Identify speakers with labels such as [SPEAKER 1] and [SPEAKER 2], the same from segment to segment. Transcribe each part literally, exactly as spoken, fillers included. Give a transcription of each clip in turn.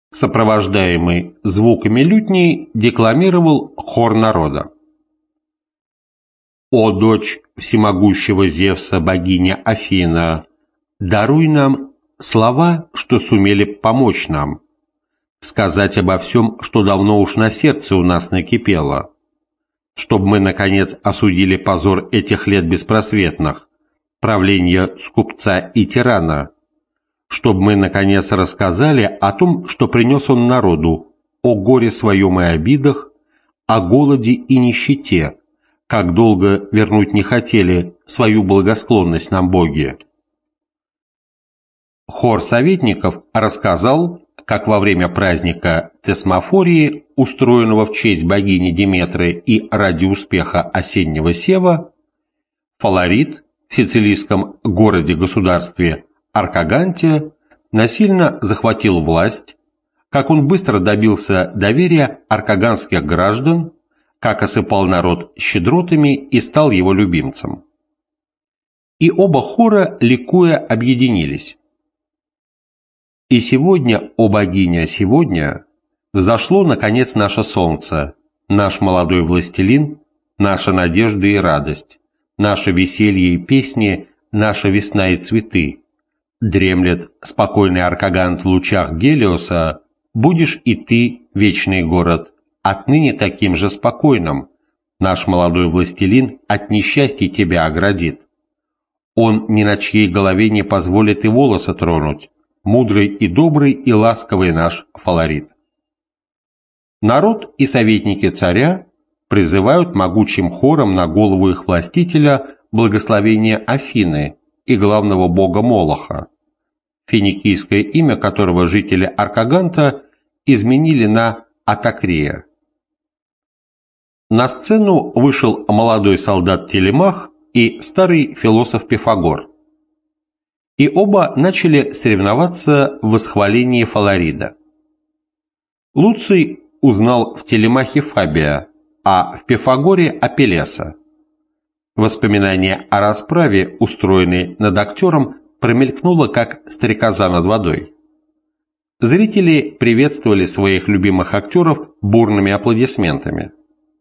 [SPEAKER 1] сопровождаемый звуками лютней, декламировал хор народа. «О, дочь всемогущего Зевса, богиня Афина, даруй нам слова, что сумели помочь нам, сказать обо всем, что давно уж на сердце у нас накипело, чтобы мы, наконец, осудили позор этих лет беспросветных, правления скупца и тирана, чтобы мы, наконец, рассказали о том, что принес он народу, о горе своем и обидах, о голоде и нищете, как долго вернуть не хотели свою благосклонность нам боги». Хор советников рассказал, как во время праздника Тесмофории, устроенного в честь богини Диметры и ради успеха осеннего сева, Фаларит в сицилийском городе-государстве Аркаганте насильно захватил власть, как он быстро добился доверия аркаганских граждан, как осыпал народ щедротами и стал его любимцем. И оба хора, ликуя, объединились. «И сегодня, о богиня, сегодня взошло, наконец, наше солнце, наш молодой властелин, наша надежда и радость, наше веселье и песни, наша весна и цветы. Дремлет спокойный Аркагант в лучах Гелиоса, будешь и ты, вечный город, отныне таким же спокойным. Наш молодой властелин от несчастья тебя оградит. Он ни на чьей голове не позволит и волоса тронуть, мудрый и добрый и ласковый наш Фаларит». Народ и советники царя призывают могучим хором на голову их властителя благословение Афины и главного бога Молоха, финикийское имя которого жители Аркаганта изменили на Атакрея. На сцену вышел молодой солдат Телемах и старый философ Пифагор, и оба начали соревноваться в восхвалении Фаларида. Луций узнал в Телемахе Фабия, а в Пифагоре Апеллеса. Воспоминание о расправе, устроенной над актером, промелькнуло, как стрекоза над водой. Зрители приветствовали своих любимых актеров бурными аплодисментами.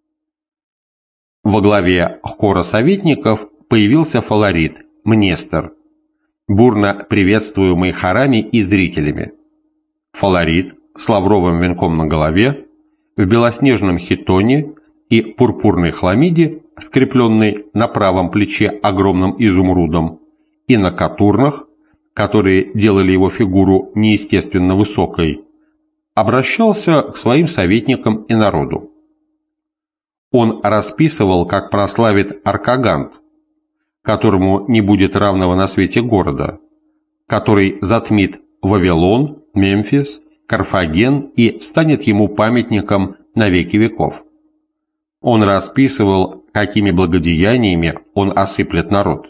[SPEAKER 1] Во главе хора советников появился Фаларит, Мнестор, бурно приветствуемый хорами и зрителями. Фаларит с лавровым венком на голове, в белоснежном хитоне и пурпурной хламиде, скрепленной на правом плече огромным изумрудом, и на катурнах, которые делали его фигуру неестественно высокой, обращался к своим советникам и народу. Он расписывал, как прославит Аркагант, которому не будет равного на свете города, который затмит Вавилон, Мемфис, Карфаген и станет ему памятником на веки веков. Он расписывал, какими благодеяниями он осыплет народ.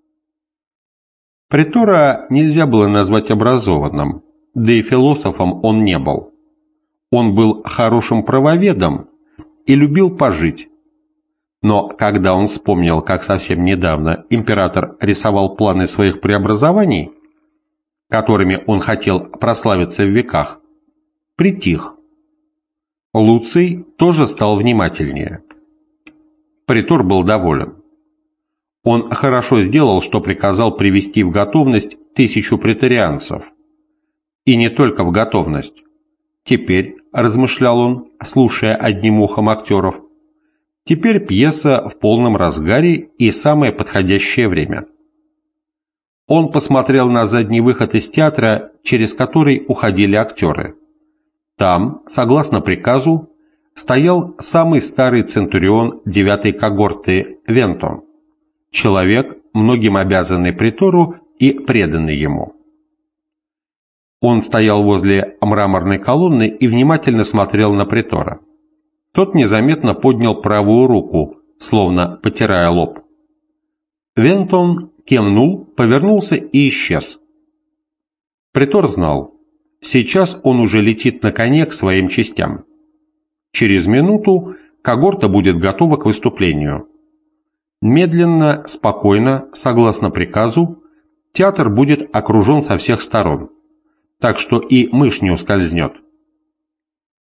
[SPEAKER 1] Претора нельзя было назвать образованным, да и философом он не был. Он был хорошим правоведом и любил пожить. Но когда он вспомнил, как совсем недавно император рисовал планы своих преобразований, которыми он хотел прославиться в веках, притих. Луций тоже стал внимательнее. Претор был доволен. Он хорошо сделал, что приказал привести в готовность тысячу преторианцев. И не только в готовность. Теперь, размышлял он, слушая одним ухом актеров, теперь пьеса в полном разгаре и самое подходящее время. Он посмотрел на задний выход из театра, через который уходили актеры. Там, согласно приказу, стоял самый старый центурион девятой когорты Вентон, человек, многим обязанный претору и преданный ему. Он стоял возле мраморной колонны и внимательно смотрел на претора. Тот незаметно поднял правую руку, словно потирая лоб. Вентон кивнул, повернулся и исчез. Претор знал, сейчас он уже летит на коне к своим частям. Через минуту когорта будет готова к выступлению. Медленно, спокойно, согласно приказу, театр будет окружен со всех сторон, так что и мышь не ускользнет,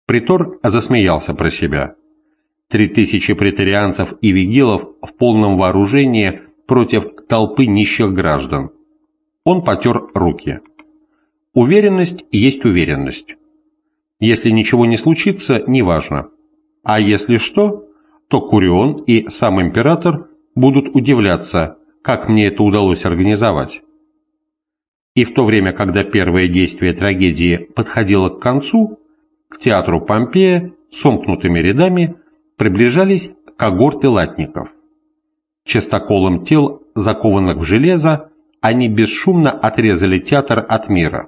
[SPEAKER 1] Притор засмеялся про себя. Три тысячи преторианцев и вигилов в полном вооружении против толпы нищих граждан. Он потер руки. Уверенность есть уверенность. Если ничего не случится, неважно. А если что, то Курион и сам император будут удивляться, как мне это удалось организовать. И в то время, когда первое действие трагедии подходило к концу, к театру Помпея сомкнутыми рядами приближались когорты латников. Частоколом тел, закованных в железо, они бесшумно отрезали театр от мира.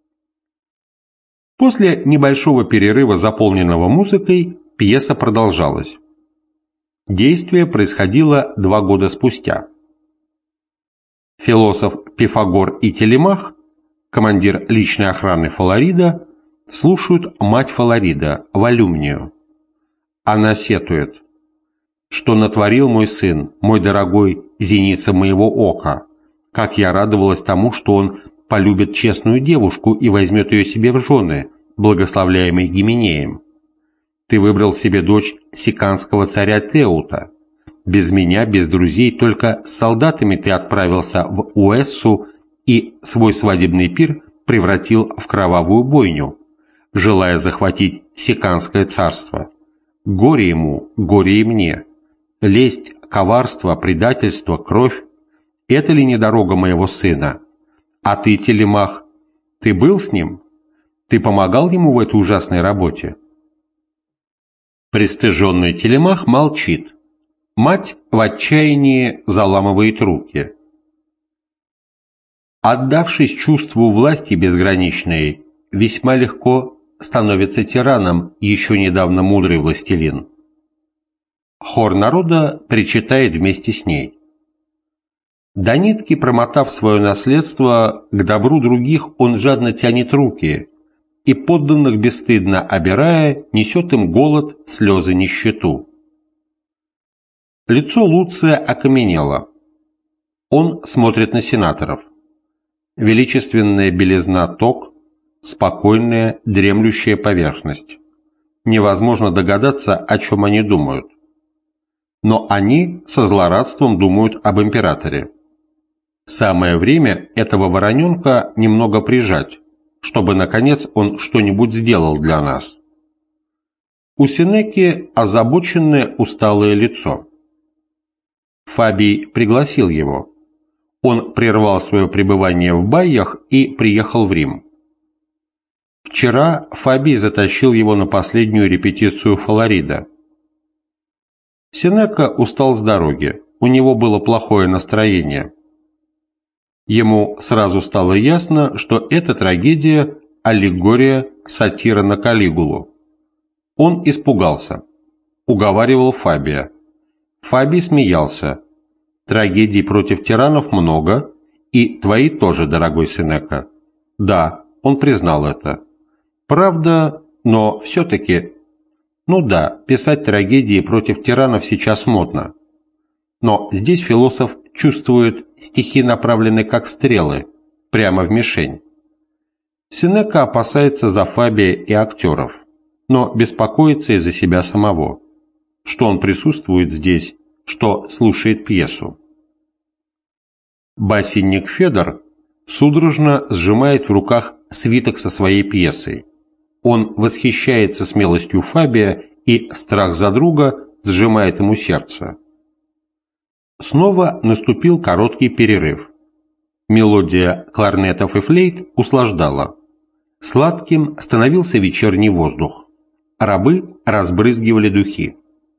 [SPEAKER 1] После небольшого перерыва, заполненного музыкой, пьеса продолжалась. Действие происходило два года спустя. Философ Пифагор и Телемах, командир личной охраны Фаларида, слушают мать Фаларида, Волюмнию. Она сетует: «Что натворил мой сын, мой дорогой, зеница моего ока? Как я радовалась тому, что он полюбит честную девушку и возьмет ее себе в жены, благословляемой Гименеем. Ты выбрал себе дочь сиканского царя Теута. Без меня, без друзей, только с солдатами ты отправился в Уэссу и свой свадебный пир превратил в кровавую бойню, желая захватить сиканское царство. Горе ему, горе и мне. Лесть, коварство, предательство, кровь — это ли не дорога моего сына? А ты, Телемах, ты был с ним? Ты помогал ему в этой ужасной работе?» Пристыженный Телемах молчит. Мать в отчаянии заламывает руки. Отдавшись чувству власти безграничной, весьма легко становится тираном еще недавно мудрый властелин. Хор народа причитает вместе с ней. До нитки промотав свое наследство, к добру других он жадно тянет руки и, подданных бесстыдно обирая, несет им голод, слезы, нищету. Лицо Луция окаменело. Он смотрит на сенаторов. Величественная белизна ток, спокойная, дремлющая поверхность. Невозможно догадаться, о чем они думают. Но они со злорадством думают об императоре. Самое время этого вороненка немного прижать, чтобы, наконец, он что-нибудь сделал для нас. У Сенеки озабоченное усталое лицо. Фабий пригласил его. Он прервал свое пребывание в Байях и приехал в Рим. Вчера Фабий затащил его на последнюю репетицию Фаларида. Сенека устал с дороги, у него было плохое настроение. Ему сразу стало ясно, что эта трагедия – аллегория, сатира на Калигулу. Он испугался, уговаривал Фабия. Фабий смеялся. Трагедий против тиранов много, и твои тоже, дорогой Сенека. Да, он признал это. Правда, но все-таки... Ну да, писать трагедии против тиранов сейчас модно. Но здесь философ чувствует, стихи направлены как стрелы, прямо в мишень. Сенека опасается за Фабия и актеров, но беспокоится и за себя самого, что он присутствует здесь, что слушает пьесу. Басенник Федор судорожно сжимает в руках свиток со своей пьесой. Он восхищается смелостью Фабия, и страх за друга сжимает ему сердце. Снова наступил короткий перерыв. Мелодия кларнетов и флейт услаждала. Сладким становился вечерний воздух. Рабы разбрызгивали духи.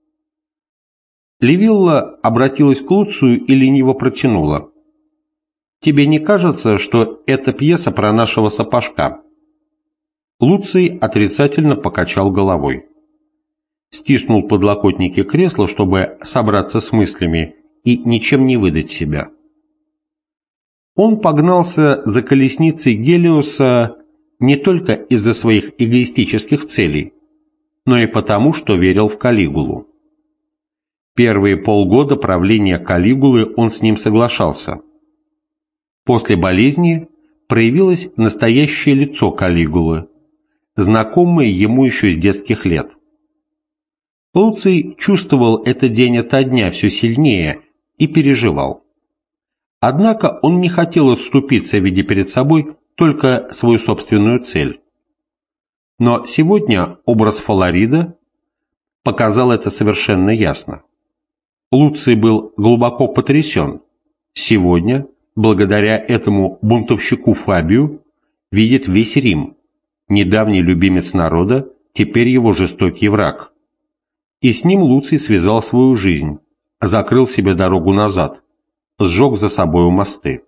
[SPEAKER 1] Ливилла обратилась к Луцию и лениво протянула: «Тебе не кажется, что эта пьеса про нашего сапожка?» Луций отрицательно покачал головой. Стиснул подлокотники кресла, чтобы собраться с мыслями и ничем не выдать себя. Он погнался за колесницей Гелиоса не только из-за своих эгоистических целей, но и потому, что верил в Калигулу. Первые полгода правления Калигулы он с ним соглашался. После болезни проявилось настоящее лицо Калигулы. знакомые ему еще с детских лет. Луций чувствовал это день ото дня все сильнее и переживал. Однако он не хотел отступиться, видя перед собой только свою собственную цель. Но сегодня образ Фаларида показал это совершенно ясно. Луций был глубоко потрясен. Сегодня, благодаря этому бунтовщику Фабию, видит весь Рим, недавний любимец народа, теперь его жестокий враг. И с ним Луций связал свою жизнь, закрыл себе дорогу назад, сжег за собою мосты.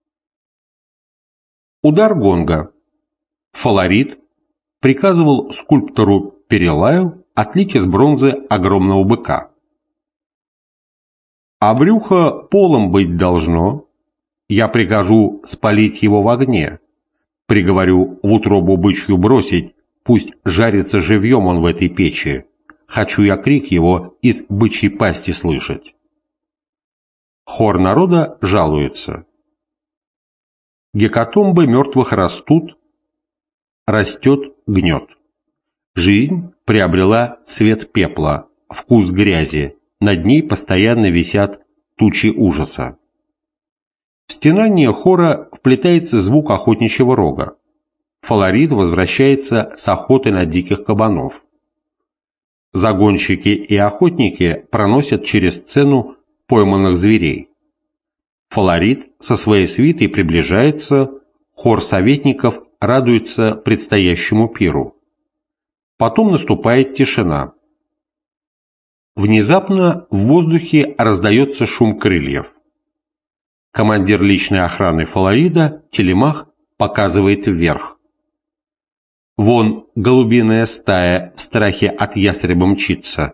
[SPEAKER 1] Удар гонга. Фаларид приказывал скульптору Перелаю отлить из бронзы огромного быка. А брюхо полом быть должно, я прикажу спалить его в огне, приговорю в утробу бычью бросить, пусть жарится живьем он в этой печи, хочу я крик его из бычьей пасти слышать. Хор народа жалуется. Гекатомбы мертвых растут, растет гнет. Жизнь приобрела цвет пепла, вкус грязи, над ней постоянно висят тучи ужаса. В стенание хора вплетается звук охотничьего рога. Фаларид возвращается с охоты на диких кабанов. Загонщики и охотники проносят через сцену пойманных зверей. Фаларид со своей свитой приближается, хор советников радуется предстоящему пиру. Потом наступает тишина. Внезапно в воздухе раздается шум крыльев. Командир личной охраны Фаларида, Телемах, показывает вверх. Вон голубиная стая в страхе от ястреба мчится.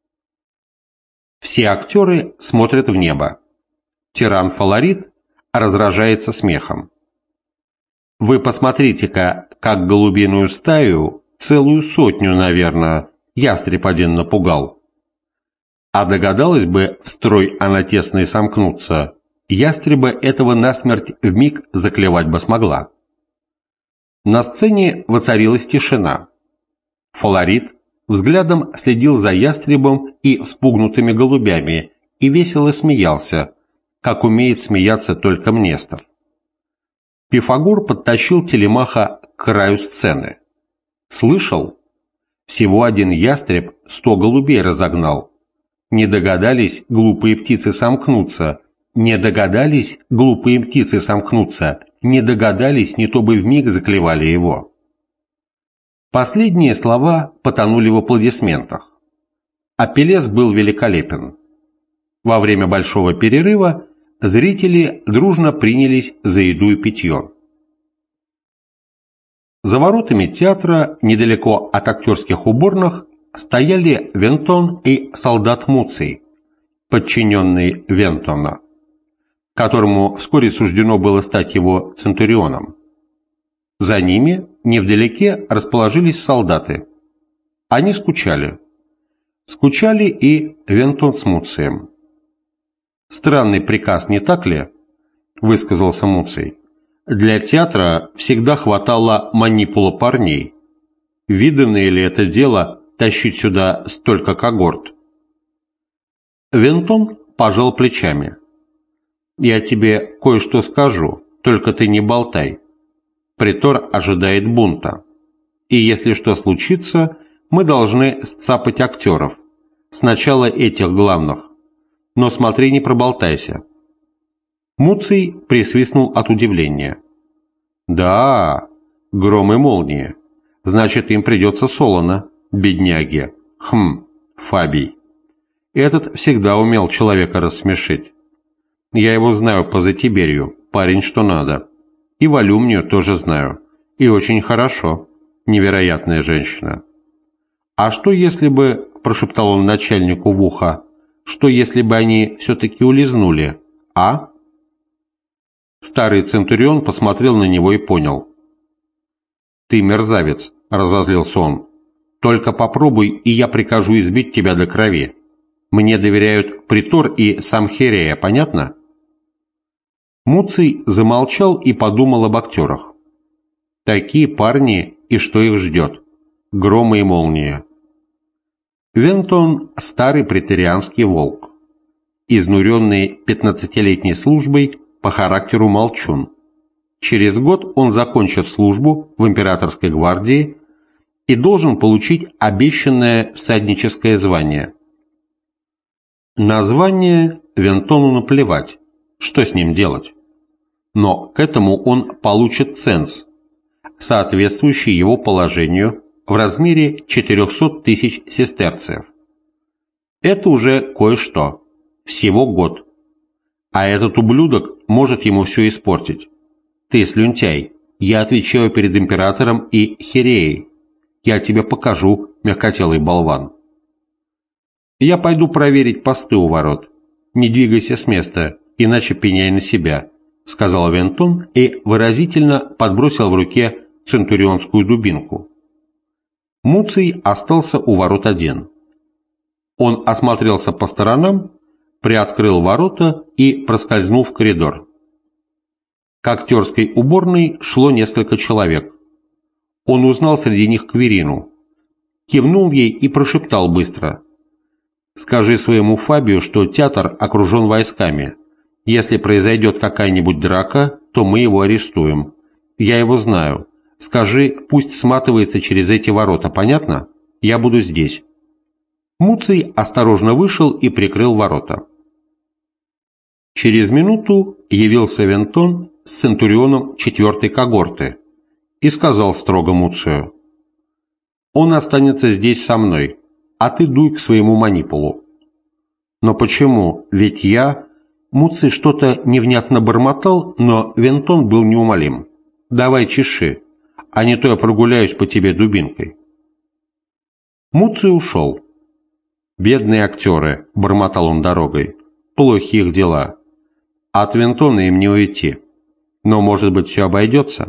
[SPEAKER 1] Все актеры смотрят в небо. Тиран Фаларид разражается смехом. Вы посмотрите-ка, как голубиную стаю, целую сотню, наверное, ястреб один напугал. А догадалась бы в строй она тесный сомкнуться, ястреба этого насмерть вмиг заклевать бы смогла. На сцене воцарилась тишина. Фаларид взглядом следил за ястребом и вспугнутыми голубями и весело смеялся, как умеет смеяться только Мнестор. Пифагор подтащил Телемаха к краю сцены. Слышал? Всего один ястреб сто голубей разогнал. Не догадались глупые птицы сомкнуться, не догадались глупые птицы сомкнуться, не догадались, не то бы вмиг заклевали его. Последние слова потонули в аплодисментах. Апеллес был великолепен. Во время большого перерыва зрители дружно принялись за еду и питье. За воротами театра, недалеко от актерских уборных, стояли Вентон и солдат Муций, подчиненный Вентона, которому вскоре суждено было стать его центурионом. За ними, невдалеке, расположились солдаты. Они скучали. Скучали и Вентон с Муцием. «Странный приказ, не так ли?» – высказался Муций. «Для театра всегда хватало манипула парней. Виданное ли это дело тащить сюда столько когорт?» Вентон пожал плечами. «Я тебе кое-что скажу, только ты не болтай. Претор ожидает бунта. И если что случится, мы должны сцапать актеров. Сначала этих главных. Но смотри, не проболтайся». Муций присвистнул от удивления. «Да, гром и молния. Значит, им придется солоно, бедняги. Хм, Фабий. Этот всегда умел человека рассмешить. Я его знаю по Затиберью, парень что надо. И Волюмнию тоже знаю. И очень хорошо. Невероятная женщина. А что если бы, прошептал он начальнику в ухо, что если бы они все-таки улизнули, а?» Старый центурион посмотрел на него и понял. «Ты мерзавец», — разозлился он. «Только попробуй, и я прикажу избить тебя до крови. Мне доверяют претор и сам Херея, понятно?» Муций замолчал и подумал об актерах. Такие парни, и что их ждет? громы и молнии. Вентон – старый преторианский волк, изнуренный пятнадцатилетней службой, по характеру молчун. Через год он закончит службу в императорской гвардии и должен получить обещанное всадническое звание. На звание Вентону наплевать, что с ним делать. Но к этому он получит ценз, соответствующий его положению, в размере четырехсот тысяч сестерцев. Это уже кое-что, всего год. А этот ублюдок может ему все испортить. Ты слюнтяй, я отвечаю перед императором и Хиреей. Я тебе покажу, мягкотелый болван. Я пойду проверить посты у ворот. Не двигайся с места, иначе пеняй на себя, сказал Вентон и выразительно подбросил в руке центурионскую дубинку. Муций остался у ворот один. Он осмотрелся по сторонам, приоткрыл ворота и проскользнул в коридор. К актерской уборной шло несколько человек. Он узнал среди них Кверину, кивнул ей и прошептал быстро: «Скажи своему Фабию, что театр окружен войсками. Если произойдет какая-нибудь драка, то мы его арестуем. Я его знаю. Скажи, пусть сматывается через эти ворота, понятно? Я буду здесь». Муций осторожно вышел и прикрыл ворота. Через минуту явился Вентон с центурионом четвертой когорты и сказал строго Муцию: «Он останется здесь со мной, а ты дуй к своему манипулу». «Но почему? Ведь я...» Муций что-то невнятно бормотал, но Вентон был неумолим. «Давай чеши, а не то я прогуляюсь по тебе дубинкой». Муций ушел. «Бедные актеры», — бормотал он дорогой, — «плохи их дела. От Вентона им не уйти. Но, может быть, все обойдется».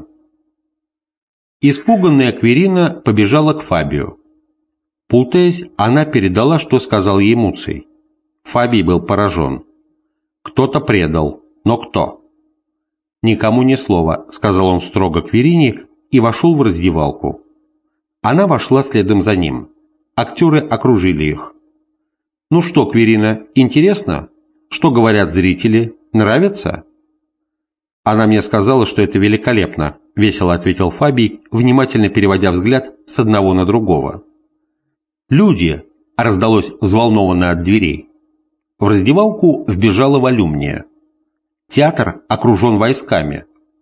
[SPEAKER 1] Испуганная Кверина побежала к Фабию. Путаясь, она передала, что сказал ей Муций. Фабий был поражен. Кто-то предал, но кто? «Никому ни слова», — сказал он строго Кверине и вошел в раздевалку. Она вошла следом за ним. Актеры окружили их. «Ну что, Кверина, интересно? Что говорят зрители? Нравится?» «Она мне сказала, что это великолепно», — весело ответил Фабий, внимательно переводя взгляд с одного на другого. «Люди!» — раздалось взволнованно от дверей. В раздевалку вбежала Волюмния. Театр окружен войсками.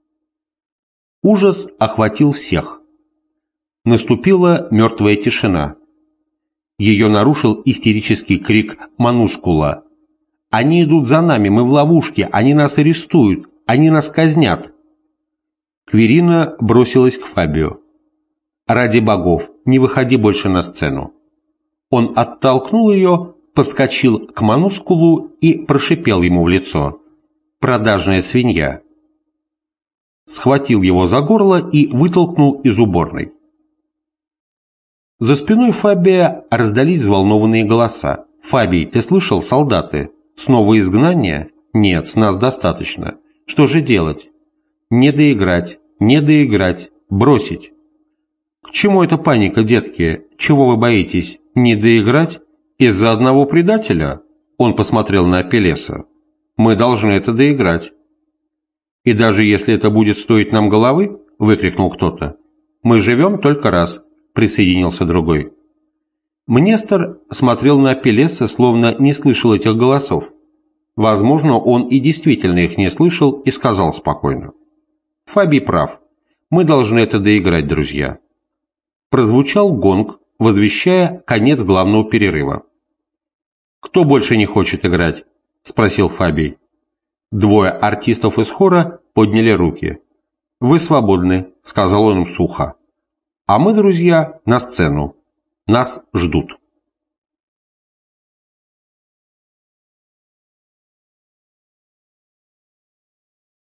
[SPEAKER 1] Ужас охватил всех. Наступила мертвая тишина. Ее нарушил истерический крик Манускула. «Они идут за нами, мы в ловушке, они нас арестуют, они нас казнят!» Кверина бросилась к Фабию. «Ради богов, не выходи больше на сцену!» Он оттолкнул ее, подскочил к Манускулу и прошипел ему в лицо: «Продажная свинья!» Схватил его за горло и вытолкнул из уборной. За спиной Фабия раздались взволнованные голоса. «Фабий, ты слышал, солдаты? Снова изгнание? Нет, с нас достаточно. Что же делать? Не доиграть, не доиграть, бросить». «К чему эта паника, детки? Чего вы боитесь? Не доиграть? Из-за одного предателя?» Он посмотрел на Апеллеса. «Мы должны это доиграть». «И даже если это будет стоить нам головы?» — выкрикнул кто-то. «Мы живем только раз», — присоединился другой. Мнестор смотрел на Апеллеса, словно не слышал этих голосов. Возможно, он и действительно их не слышал и сказал спокойно: «Фабий прав. Мы должны это доиграть, друзья». Прозвучал гонг, возвещая конец главного перерыва. «Кто больше не хочет играть?» — спросил Фабий. Двое артистов из хора подняли руки. «Вы свободны», — сказал он им сухо. «А мы, друзья, на сцену. Нас ждут».